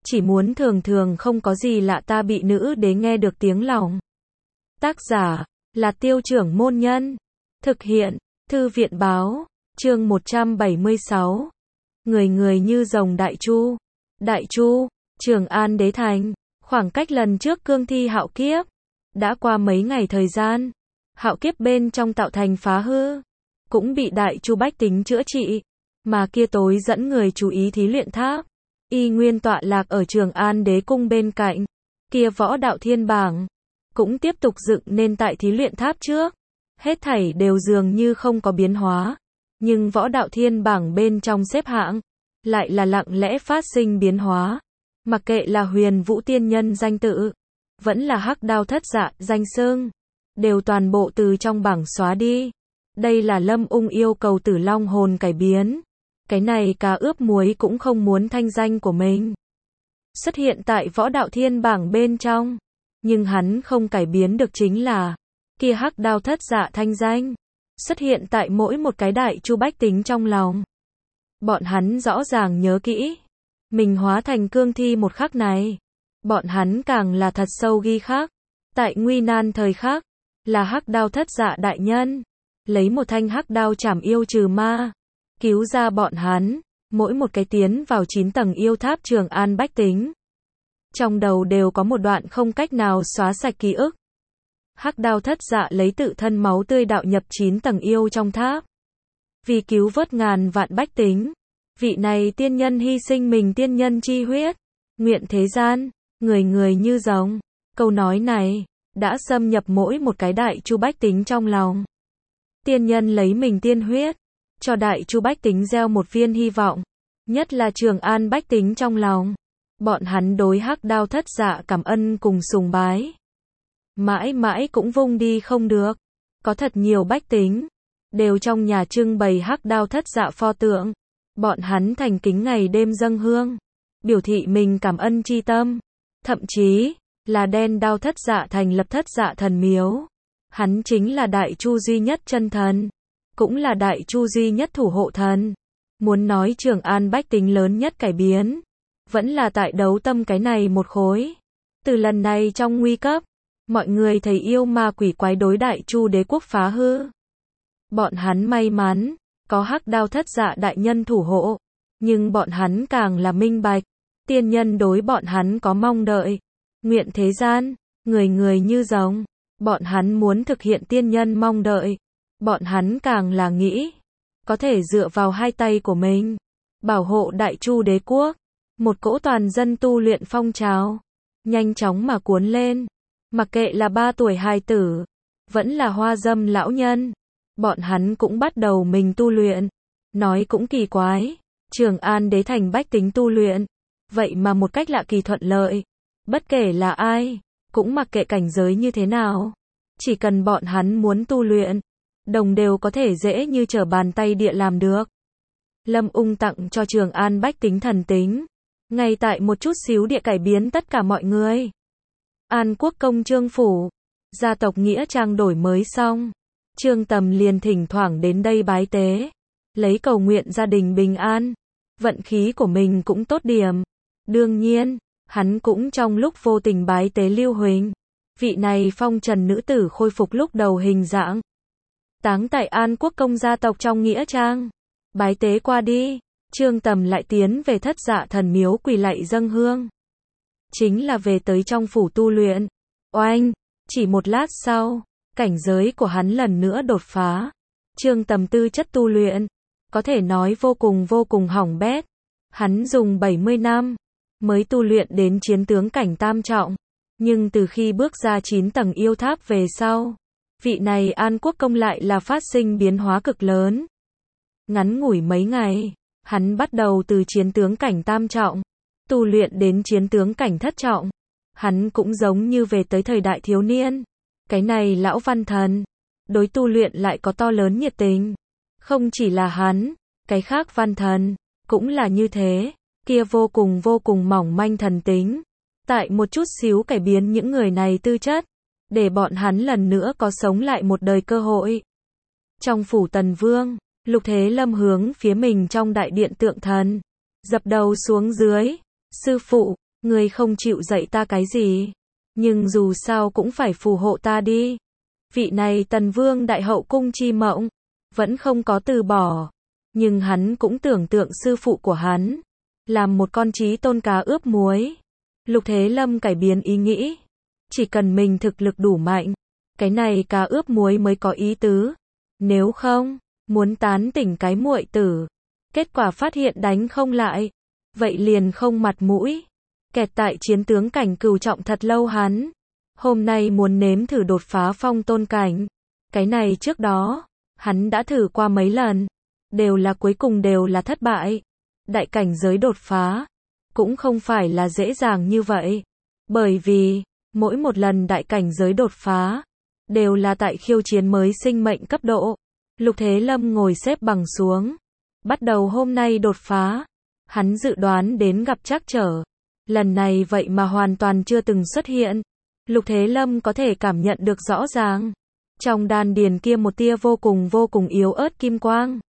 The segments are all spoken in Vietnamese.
chỉ muốn thường thường không có gì lạ ta bị nữ đế nghe được tiếng lòng. Tác giả là Tiêu Trưởng Môn Nhân. Thực hiện Thư viện Báo. Chương 176. Người người như rồng Đại Chu. Đại Chu, Trường An Đế Thành. Khoảng cách lần trước cương thi hạo kiếp đã qua mấy ngày thời gian. Hạo kiếp bên trong tạo thành phá hư, cũng bị Đại Chu bách tính chữa trị. Mà kia tối dẫn người chú ý thí luyện tháp, y nguyên tọa lạc ở Trường An Đế Cung bên cạnh. Kia võ đạo thiên bảng cũng tiếp tục dựng nên tại thí luyện tháp trước. Hết thảy đều dường như không có biến hóa. Nhưng võ đạo thiên bảng bên trong xếp hạng lại là lặng lẽ phát sinh biến hóa. Mặc kệ là Huyền Vũ Tiên Nhân danh tự, vẫn là Hắc Đao Thất Dạ danh xưng, đều toàn bộ từ trong bảng xóa đi. Đây là Lâm Ung yêu cầu Tử Long hồn cải biến. Cái này cá ướp muối cũng không muốn thanh danh của mình xuất hiện tại võ đạo thiên bảng bên trong. Nhưng hắn không cải biến được chính là kia Hắc Đao Thất Dạ thanh danh xuất hiện tại mỗi một cái Đại Chu bách tính trong lòng. Bọn hắn rõ ràng nhớ kỹ, mình hóa thành cương thi một khắc này. Bọn hắn càng là thật sâu ghi khắc. Tại nguy nan thời khắc, là Hắc Đao Thất Dạ đại nhân lấy một thanh hắc đao chảm yêu trừ ma, cứu ra bọn hắn, mỗi một cái tiến vào 9 tầng yêu tháp Trường An bách tính. Trong đầu đều có một đoạn không cách nào xóa sạch ký ức. Hắc Đao Thất Dạ lấy tự thân máu tươi đạo nhập 9 tầng yêu trong tháp. Vì cứu vớt ngàn vạn bách tính, vị này tiên nhân hy sinh mình tiên nhân chi huyết, nguyện thế gian, người người như rồng. Câu nói này đã xâm nhập mỗi một cái Đại Chu bách tính trong lòng. Tiên nhân lấy mình tiên huyết, cho Đại Chu bách tính gieo một viên hy vọng, nhất là Trường An bách tính trong lòng. Bọn hắn đối Hắc Đao Thất Dạ cảm ân cùng sùng bái, mãi mãi cũng vung đi không được. Có thật nhiều bách tính đều trong nhà trưng bày Hắc Đao Thất Dạ pho tượng. Bọn hắn thành kính ngày đêm dâng hương, biểu thị mình cảm ân chi tâm. Thậm chí là đen đao Thất Dạ thành lập Thất Dạ thần miếu. Hắn chính là Đại Chu duy nhất chân thần, cũng là Đại Chu duy nhất thủ hộ thần. Muốn nói Trường An bách tính lớn nhất cải biến, vẫn là tại đấu tâm cái này một khối. Từ lần này trong nguy cấp, mọi người thấy yêu ma quỷ quái đối Đại Chu đế quốc phá hư. Bọn hắn may mắn có Hắc Đao Thất Dạ đại nhân thủ hộ, nhưng bọn hắn càng là minh bạch, tiên nhân đối bọn hắn có mong đợi. Nguyện thế gian, người người như rồng. Bọn hắn muốn thực hiện tiên nhân mong đợi. Bọn hắn càng là nghĩ, có thể dựa vào hai tay của mình, bảo hộ Đại Chu đế quốc. Một cỗ toàn dân tu luyện phong trào, nhanh chóng mà cuốn lên. Mặc kệ là 3 tuổi hài tử, vẫn là hoa dâm lão nhân, bọn hắn cũng bắt đầu mình tu luyện. Nói cũng kỳ quái, Trường An đế thành bách tính tu luyện, vậy mà một cách lạ kỳ thuận lợi. Bất kể là ai, cũng mặc kệ cảnh giới như thế nào, chỉ cần bọn hắn muốn tu luyện, đồng đều có thể dễ như trở bàn tay địa làm được. Lâm Ung tặng cho Trường An bách tính thần tính, ngay tại một chút xíu địa cải biến tất cả mọi người. An Quốc công Trương phủ, gia tộc nghĩa trang đổi mới xong, Trương Tầm liền thỉnh thoảng đến đây bái tế, lấy cầu nguyện gia đình bình an, vận khí của mình cũng tốt điểm. Đương nhiên, hắn cũng trong lúc vô tình bái tế Lưu Huỳnh, vị này phong trần nữ tử khôi phục lúc đầu hình dạng. Táng tại An Quốc công gia tộc trong nghĩa trang. Bái tế qua đi, Trương Tầm lại tiến về Thất Dạ thần miếu quỳ lạy dâng hương. Chính là về tới trong phủ tu luyện. Oanh, chỉ một lát sau, cảnh giới của hắn lần nữa đột phá. Trương Tầm tư chất tu luyện, có thể nói vô cùng hỏng bét. Hắn dùng 70 năm mới tu luyện đến chiến tướng cảnh tam trọng. Nhưng từ khi bước ra 9 tầng yêu tháp về sau, vị này An Quốc công lại là phát sinh biến hóa cực lớn. Ngắn ngủi mấy ngày, hắn bắt đầu từ chiến tướng cảnh tam trọng, tu luyện đến chiến tướng cảnh thất trọng. Hắn cũng giống như về tới thời đại thiếu niên. Cái này lão văn thần, đối tu luyện lại có to lớn nhiệt tình. Không chỉ là hắn, cái khác văn thần, cũng là như thế. Kia vô cùng mỏng manh thần tính, tại một chút xíu cải biến những người này tư chất, để bọn hắn lần nữa có sống lại một đời cơ hội. Trong phủ Tần Vương, Lục Thế Lâm hướng phía mình trong đại điện tượng thần, dập đầu xuống dưới. Sư phụ, Ngươi không chịu dạy ta cái gì, nhưng dù sao cũng phải phù hộ ta đi. Vị này Tần Vương đại hậu cung Chi Mộng, vẫn không có từ bỏ, nhưng hắn cũng tưởng tượng sư phụ của hắn, làm một con trí tôn cá ướp muối. Lục Thế Lâm cải biến ý nghĩ, chỉ cần mình thực lực đủ mạnh, cái này cá ướp muối mới có ý tứ. Nếu không, muốn tán tỉnh cái muội tử, kết quả phát hiện đánh không lại, vậy liền không mặt mũi. Kẹt tại chiến tướng cảnh cửu trọng thật lâu hắn, hôm nay muốn nếm thử đột phá phong tôn cảnh. Cái này trước đó, hắn đã thử qua mấy lần, cuối cùng đều là thất bại. Đại cảnh giới đột phá, cũng không phải là dễ dàng như vậy. Bởi vì, mỗi một lần đại cảnh giới đột phá, đều là tại khiêu chiến mới sinh mệnh cấp độ. Lục Thế Lâm ngồi xếp bằng xuống, bắt đầu hôm nay đột phá. Hắn dự đoán đến gặp trắc trở, lần này vậy mà hoàn toàn chưa từng xuất hiện. Lục Thế Lâm có thể cảm nhận được rõ ràng, trong đan điền kia một tia vô cùng yếu ớt kim quang,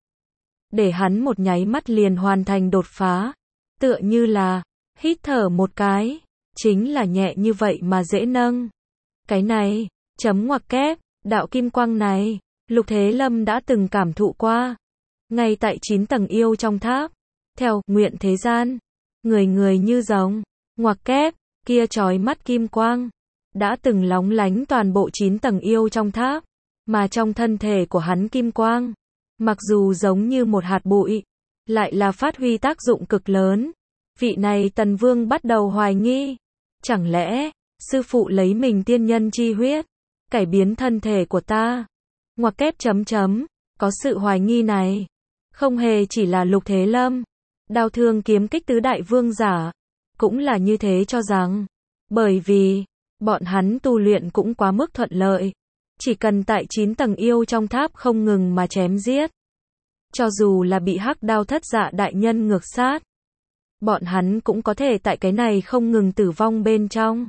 để hắn một nháy mắt liền hoàn thành đột phá. Tựa như là, hít thở một cái, chính là nhẹ như vậy mà dễ nâng. Cái này, chấm ngoặc kép, đạo kim quang này, Lục Thế Lâm đã từng cảm thụ qua. Ngay tại 9 tầng yêu trong tháp, theo nguyện thế gian, người người như rồng, ngoặc kép, kia chói mắt kim quang, đã từng lóng lánh toàn bộ 9 tầng yêu trong tháp, mà trong thân thể của hắn kim quang, mặc dù giống như một hạt bụi, lại là phát huy tác dụng cực lớn. Vị này Tần Vương bắt đầu hoài nghi, chẳng lẽ, sư phụ lấy mình tiên nhân chi huyết, cải biến thân thể của ta? Ngoặc kép chấm chấm, có sự hoài nghi này, không hề chỉ là Lục Thế Lâm, đao thương kiếm kích tứ đại vương giả, cũng là như thế cho rằng, bởi vì, bọn hắn tu luyện cũng quá mức thuận lợi, chỉ cần tại 9 tầng yêu trong tháp không ngừng mà chém giết. Cho dù là bị Hắc Đao Thất Dạ đại nhân ngược sát, bọn hắn cũng có thể tại cái này không ngừng tử vong bên trong,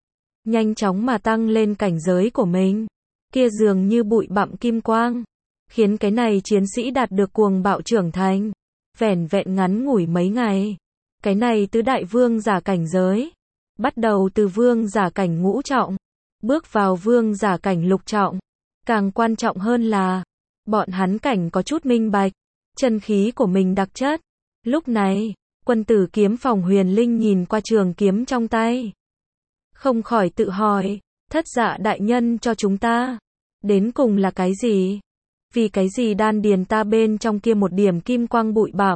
nhanh chóng mà tăng lên cảnh giới của mình. Kia dường như bụi bặm kim quang, khiến cái này chiến sĩ đạt được cuồng bạo trưởng thành. Vẻn vẹn ngắn ngủi mấy ngày, cái này tứ đại vương giả cảnh giới, bắt đầu từ vương giả cảnh ngũ trọng, bước vào vương giả cảnh lục trọng. Càng quan trọng hơn là, bọn hắn cảnh có chút minh bạch, chân khí của mình đặc chất. Lúc này, Quân Tử Kiếm Phòng Huyền Linh nhìn qua trường kiếm trong tay, không khỏi tự hỏi, Thất Dạ đại nhân cho chúng ta, đến cùng là cái gì? Vì cái gì đan điền ta bên trong kia một điểm kim quang bụi bặm,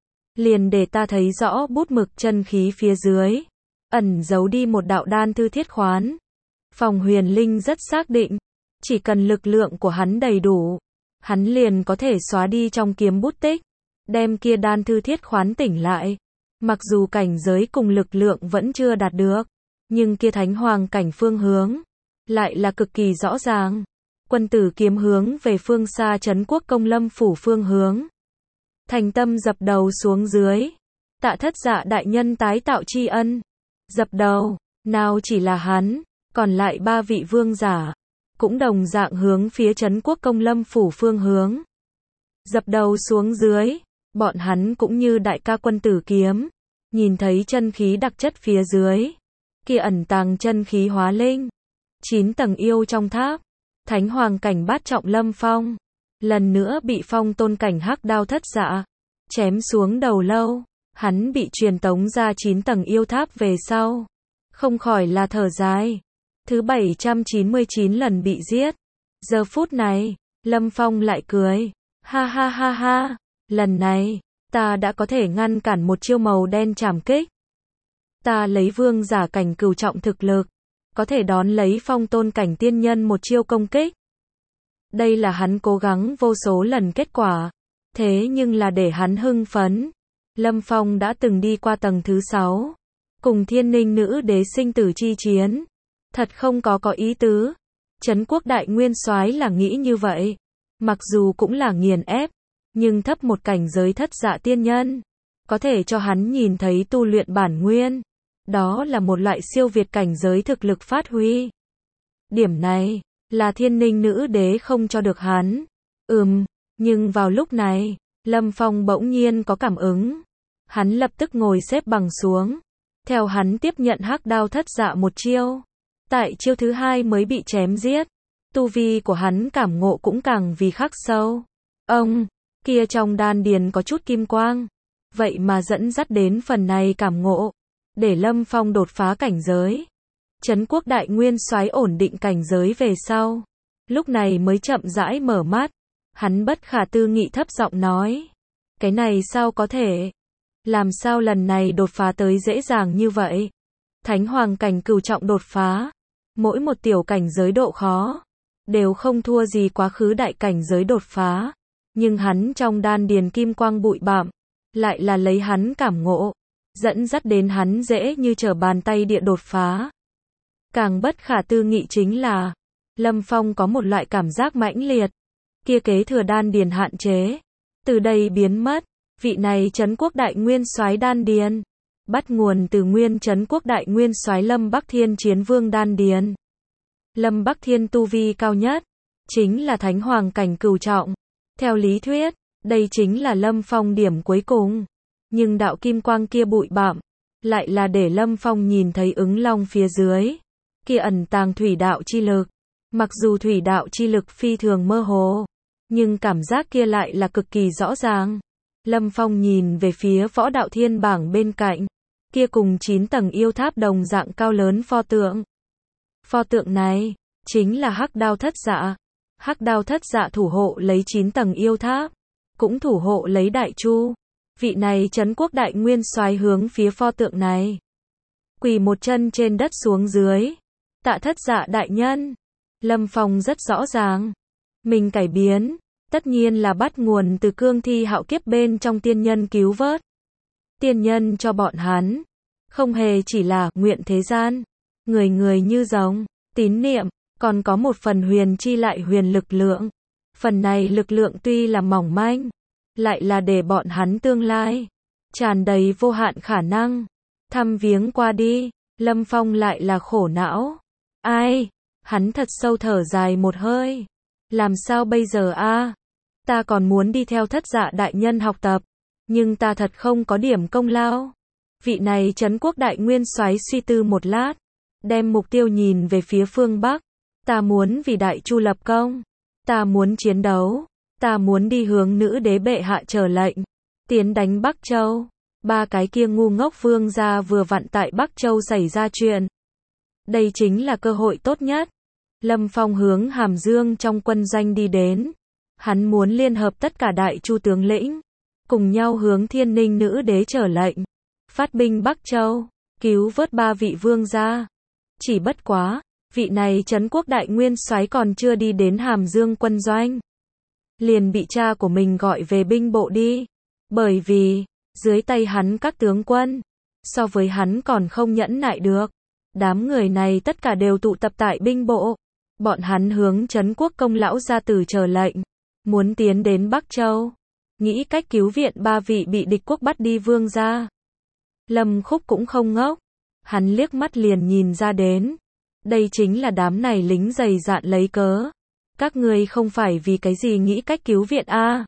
liền để ta thấy rõ bút mực chân khí phía dưới, ẩn giấu đi một đạo đan thư thiết khoán. Phòng Huyền Linh rất xác định, chỉ cần lực lượng của hắn đầy đủ, hắn liền có thể xóa đi trong kiếm bút tích, đem kia đan thư thiết khoán tỉnh lại. Mặc dù cảnh giới cùng lực lượng vẫn chưa đạt được, nhưng kia thánh hoàng cảnh phương hướng, lại là cực kỳ rõ ràng. Quân Tử Kiếm hướng về phương xa Trấn Quốc Công Lâm phủ phương hướng, thành tâm dập đầu xuống dưới, tạ Thất Dạ đại nhân tái tạo tri ân. Dập đầu, nào chỉ là hắn, còn lại 3 vị vương giả, cũng đồng dạng hướng phía Trấn Quốc Công Lâm phủ phương hướng, dập đầu xuống dưới. Bọn hắn cũng như đại ca Quân Tử Kiếm, nhìn thấy chân khí đặc chất phía dưới, kia ẩn tàng chân khí hóa linh. 9 tầng yêu trong tháp, thánh hoàng cảnh bát trọng Lâm Phong, lần nữa bị phong tôn cảnh Hắc Đao Thất Dạ chém xuống đầu lâu. Hắn bị truyền tống ra 9 tầng yêu tháp về sau, không khỏi là thở dài. Thứ 799 lần bị giết. Giờ phút này, Lâm Phong lại cười, ha ha ha ha, lần này, ta đã có thể ngăn cản một chiêu màu đen trảm kích. Ta lấy vương giả cảnh cửu trọng thực lực, có thể đón lấy phong tôn cảnh tiên nhân một chiêu công kích. Đây là hắn cố gắng vô số lần kết quả. Thế nhưng là để hắn hưng phấn, Lâm Phong đã từng đi qua tầng thứ 6, cùng Thiên Ninh nữ đế sinh tử chi chiến. Thật không có ý tứ. Trấn Quốc đại nguyên soái là nghĩ như vậy. Mặc dù cũng là nghiền ép, nhưng thấp một cảnh giới Thất Dạ tiên nhân, có thể cho hắn nhìn thấy tu luyện bản nguyên. Đó là một loại siêu việt cảnh giới thực lực phát huy. Điểm này, là Thiên Ninh nữ đế không cho được hắn. Nhưng vào lúc này, Lâm Phong bỗng nhiên có cảm ứng. Hắn lập tức ngồi xếp bằng xuống. Theo hắn tiếp nhận hắc đao thất dạ một chiêu. Tại chiêu thứ hai mới bị chém giết. Tu vi của hắn cảm ngộ cũng càng vì khắc sâu. Ông, kia trong đan điền có chút kim quang. Vậy mà dẫn dắt đến phần này cảm ngộ. Để Lâm Phong đột phá cảnh giới. Trấn Quốc Đại Nguyên Soái ổn định cảnh giới về sau. Lúc này mới chậm rãi mở mắt. Hắn bất khả tư nghị thấp giọng nói. Cái này sao có thể? Làm sao lần này đột phá tới dễ dàng như vậy? Thánh Hoàng cảnh cửu trọng đột phá. Mỗi một tiểu cảnh giới độ khó. Đều không thua gì quá khứ đại cảnh giới đột phá. Nhưng hắn trong đan điền kim quang bụi bặm. Lại là lấy hắn cảm ngộ. Dẫn dắt đến hắn dễ như trở bàn tay địa đột phá. Càng bất khả tư nghị chính là. Lâm Phong có một loại cảm giác mãnh liệt. Kia kế thừa đan điền hạn chế. Từ đây biến mất. Vị này Trấn Quốc Đại Nguyên Soái đan điền. Bắt nguồn từ nguyên Trấn Quốc Đại Nguyên Soái Lâm Bắc Thiên Chiến Vương đan điền. Lâm Bắc Thiên tu vi cao nhất. Chính là Thánh Hoàng cảnh cửu trọng. Theo lý thuyết, đây chính là Lâm Phong điểm cuối cùng. Nhưng đạo kim quang kia bụi bặm. Lại là để Lâm Phong nhìn thấy ứng long phía dưới. Kia ẩn tàng thủy đạo chi lực. Mặc dù thủy đạo chi lực phi thường mơ hồ. Nhưng cảm giác kia lại là cực kỳ rõ ràng. Lâm Phong nhìn về phía võ đạo thiên bảng bên cạnh. Kia cùng 9 tầng yêu tháp đồng dạng cao lớn pho tượng. Pho tượng này, chính là hắc đao thất dạ. Hắc đao thất dạ thủ hộ lấy 9 tầng yêu tháp. Cũng thủ hộ lấy đại chu. Vị này Trấn Quốc Đại Nguyên Soái hướng phía pho tượng này. Quỳ một chân trên đất xuống dưới. Tạ thất dạ đại nhân. Lâm Phong rất rõ ràng. Mình cải biến. Tất nhiên là bắt nguồn từ cương thi hạo kiếp bên trong tiên nhân cứu vớt. Tiên nhân cho bọn hắn. Không hề chỉ là nguyện thế gian. Người người như giống. Tín niệm. Còn có một phần huyền chi lại huyền lực lượng. Phần này lực lượng tuy là mỏng manh. Lại là để bọn hắn tương lai. Tràn đầy vô hạn khả năng. Thăm viếng qua đi. Lâm Phong lại là khổ não. Ai? Hắn thật sâu thở dài một hơi. Làm sao bây giờ a? Ta còn muốn đi theo thất dạ đại nhân học tập. Nhưng ta thật không có điểm công lao. Vị này Trấn Quốc Đại Nguyên Soái suy tư một lát. Đem mục tiêu nhìn về phía phương Bắc. Ta muốn vì đại chu lập công. Ta muốn chiến đấu. Ta muốn đi hướng nữ đế bệ hạ trở lệnh. Tiến đánh Bắc Châu. Ba cái kia ngu ngốc vương gia vừa vặn tại Bắc Châu xảy ra chuyện. Đây chính là cơ hội tốt nhất. Lâm Phong hướng Hàm Dương trong quân doanh đi đến. Hắn muốn liên hợp tất cả đại chu tướng lĩnh. Cùng nhau hướng Thiên Ninh nữ đế trở lệnh. Phát binh Bắc Châu. Cứu vớt 3 vị vương gia. Chỉ bất quá. Vị này Trấn Quốc Đại Nguyên Soái còn chưa đi đến Hàm Dương quân doanh. Liền bị cha của mình gọi về binh bộ đi. Bởi vì. Dưới tay hắn các tướng quân. So với hắn còn không nhẫn nại được. Đám người này tất cả đều tụ tập tại binh bộ. Bọn hắn hướng Trấn Quốc công lão gia tử chờ lệnh. Muốn tiến đến Bắc Châu. Nghĩ cách cứu viện 3 vị bị địch quốc bắt đi vương gia. Lâm Khúc cũng không ngốc. Hắn liếc mắt liền nhìn ra đến. Đây chính là đám này lính dày dạn lấy cớ. Các ngươi không phải vì cái gì nghĩ cách cứu viện a?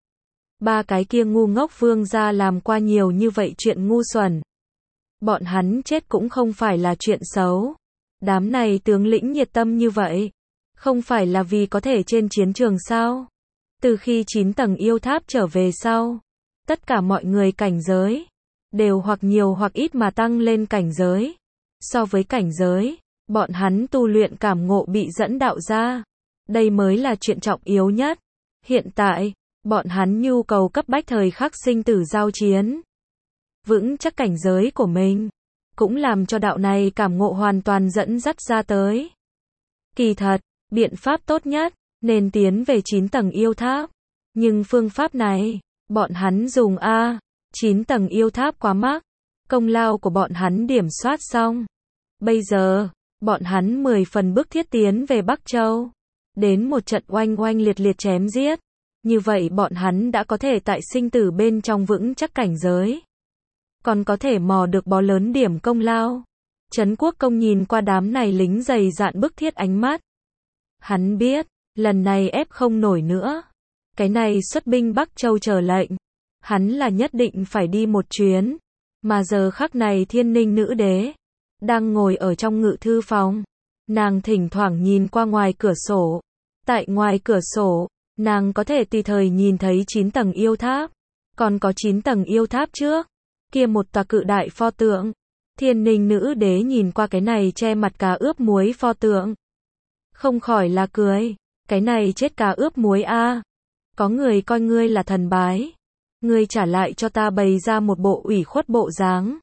3 cái kia ngu ngốc vương gia làm qua nhiều như vậy chuyện ngu xuẩn. Bọn hắn chết cũng không phải là chuyện xấu. Đám này tướng lĩnh nhiệt tâm như vậy. Không phải là vì có thể trên chiến trường sao? Từ khi 9 tầng yêu tháp trở về sau. Tất cả mọi người cảnh giới. Đều hoặc nhiều hoặc ít mà tăng lên cảnh giới. So với cảnh giới. Bọn hắn tu luyện cảm ngộ bị dẫn đạo ra. Đây mới là chuyện trọng yếu nhất. Hiện tại. Bọn hắn nhu cầu cấp bách thời khắc sinh tử giao chiến. Vững chắc cảnh giới của mình. Cũng làm cho đạo này cảm ngộ hoàn toàn dẫn dắt ra tới. Kỳ thật, biện pháp tốt nhất, nên tiến về 9 tầng yêu tháp. Nhưng phương pháp này, bọn hắn dùng 9 tầng yêu tháp quá mắc. Công lao của bọn hắn điểm soát xong. Bây giờ, bọn hắn 10 phần bức thiết tiến về Bắc Châu. Đến một trận oanh oanh liệt liệt chém giết. Như vậy bọn hắn đã có thể tại sinh tử bên trong vững chắc cảnh giới. Còn có thể mò được bó lớn điểm công lao. Trấn Quốc công nhìn qua đám này lính dày dạn bức thiết ánh mắt. Hắn biết, lần này ép không nổi nữa. Cái này xuất binh Bắc Châu chờ lệnh. Hắn là nhất định phải đi một chuyến. Mà giờ khắc này Thiên Ninh nữ đế đang ngồi ở trong ngự thư phòng. Nàng thỉnh thoảng nhìn qua ngoài cửa sổ. Tại ngoài cửa sổ, nàng có thể tùy thời nhìn thấy 9 tầng yêu tháp. Còn có 9 tầng yêu tháp trước, kia một tòa cự đại pho tượng. Thiên Ninh nữ đế nhìn qua cái này che mặt cá ướp muối pho tượng. Không khỏi là cười. Cái này chết cá ướp muối a. Có người coi ngươi là thần bái. Ngươi trả lại cho ta bày ra một bộ ủy khuất bộ dáng.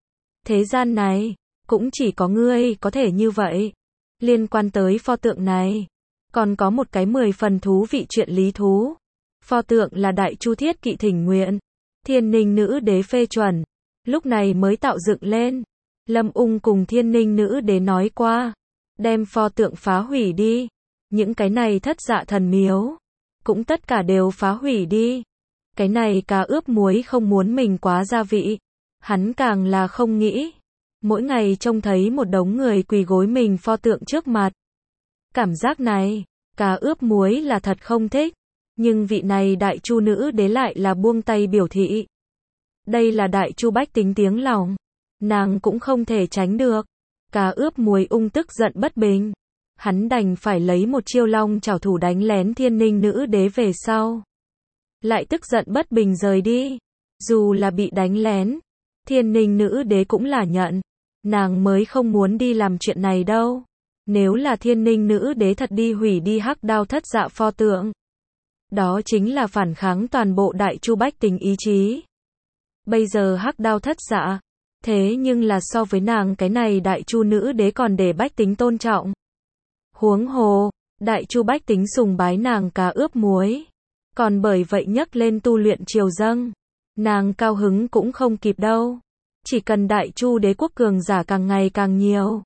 Thế gian này, cũng chỉ có ngươi có thể như vậy. Liên quan tới pho tượng này, còn có một cái 10 phần thú vị chuyện lý thú. Pho tượng là Đại Chu Thiết Kỵ thỉnh nguyện. Thiên Ninh nữ đế phê chuẩn. Lúc này mới tạo dựng lên. Lâm Ung cùng Thiên Ninh nữ đế nói qua. Đem pho tượng phá hủy đi. Những cái này thất dạ thần miếu. Cũng tất cả đều phá hủy đi. Cái này cá ướp muối không muốn mình quá gia vị. Hắn càng là không nghĩ. Mỗi ngày trông thấy một đống người quỳ gối mình pho tượng trước mặt. Cảm giác này, cá ướp muối là thật không thích. Nhưng vị này Đại Chu nữ đế lại là buông tay biểu thị. Đây là Đại Chu bách tính tiếng lòng. Nàng cũng không thể tránh được. Cá ướp muối ung tức giận bất bình. Hắn đành phải lấy một chiêu long chảo thủ đánh lén Thiên Ninh nữ đế về sau. Lại tức giận bất bình rời đi. Dù là bị đánh lén, Thiên Ninh nữ đế cũng là nhận. Nàng mới không muốn đi làm chuyện này đâu. Nếu là Thiên Ninh nữ đế thật đi hủy đi hắc đao thất dạ pho tượng, đó chính là phản kháng toàn bộ Đại Chu bách tính ý chí. Bây giờ hắc đao thất dạ, thế nhưng là so với nàng cái này Đại Chu nữ đế còn để bách tính tôn trọng. Huống hồ, Đại Chu bách tính sùng bái nàng cá ướp muối. Còn bởi vậy nhắc lên tu luyện triều dâng. Nàng cao hứng cũng không kịp đâu. Chỉ cần Đại Chu đế quốc cường giả càng ngày càng nhiều,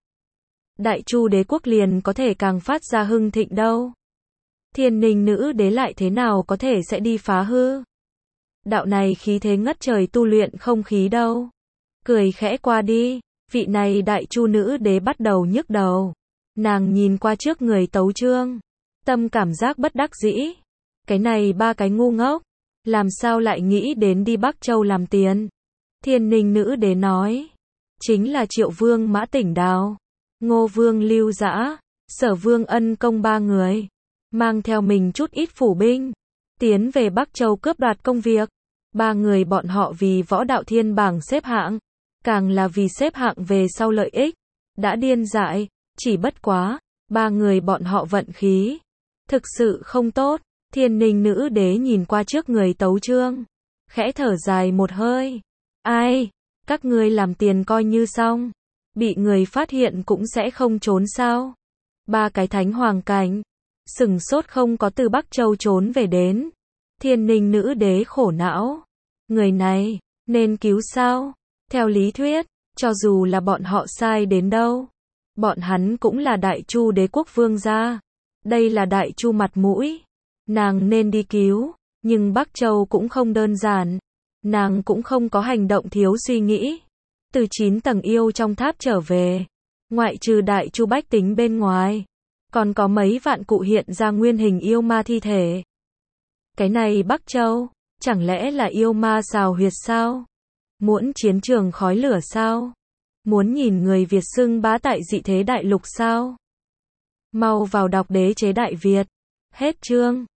Đại Chu đế quốc liền có thể càng phát ra hưng thịnh đâu. Thiên Ninh nữ đế lại thế nào có thể sẽ đi phá hư đạo này khí thế ngất trời tu luyện không khí đâu. Cười khẽ qua đi, vị này Đại Chu nữ đế bắt đầu nhức đầu. Nàng nhìn qua trước người tấu chương, tâm cảm giác bất đắc dĩ. Cái này ba cái ngu ngốc, làm sao lại nghĩ đến đi Bắc Châu làm tiền. Thiên Ninh nữ đế nói, chính là Triệu Vương Mã Tỉnh Đào, Ngô Vương Lưu Dã, Sở Vương Ân Công ba người, mang theo mình chút ít phủ binh, tiến về Bắc Châu cướp đoạt công việc. Ba người bọn họ vì võ đạo thiên bảng xếp hạng, càng là vì xếp hạng về sau lợi ích, đã điên dại. Chỉ bất quá, ba người bọn họ vận khí thực sự không tốt. Thiên Ninh nữ đế nhìn qua trước người tấu chương, khẽ thở dài một hơi. Ai, các ngươi làm tiền coi như xong, bị người phát hiện cũng sẽ không trốn sao? Ba cái thánh hoàng cảnh sừng sốt không có từ Bắc Châu trốn về đến. Thiên Ninh nữ đế khổ não. Người này nên cứu sao? Theo lý thuyết, cho dù là bọn họ sai đến đâu, bọn hắn cũng là Đại Chu đế quốc vương gia. Đây là Đại Chu mặt mũi. Nàng nên đi cứu, nhưng Bắc Châu cũng không đơn giản. Nàng cũng không có hành động thiếu suy nghĩ. Từ 9 tầng yêu trong tháp trở về, ngoại trừ Đại Chu bách tính bên ngoài, còn có mấy vạn cụ hiện ra nguyên hình yêu ma thi thể. Cái này Bắc Châu, chẳng lẽ là yêu ma xào huyệt sao? Muốn chiến trường khói lửa sao? Muốn nhìn người Việt xưng bá tại dị thế đại lục sao? Mau vào đọc Đế chế Đại Việt. Hết chương.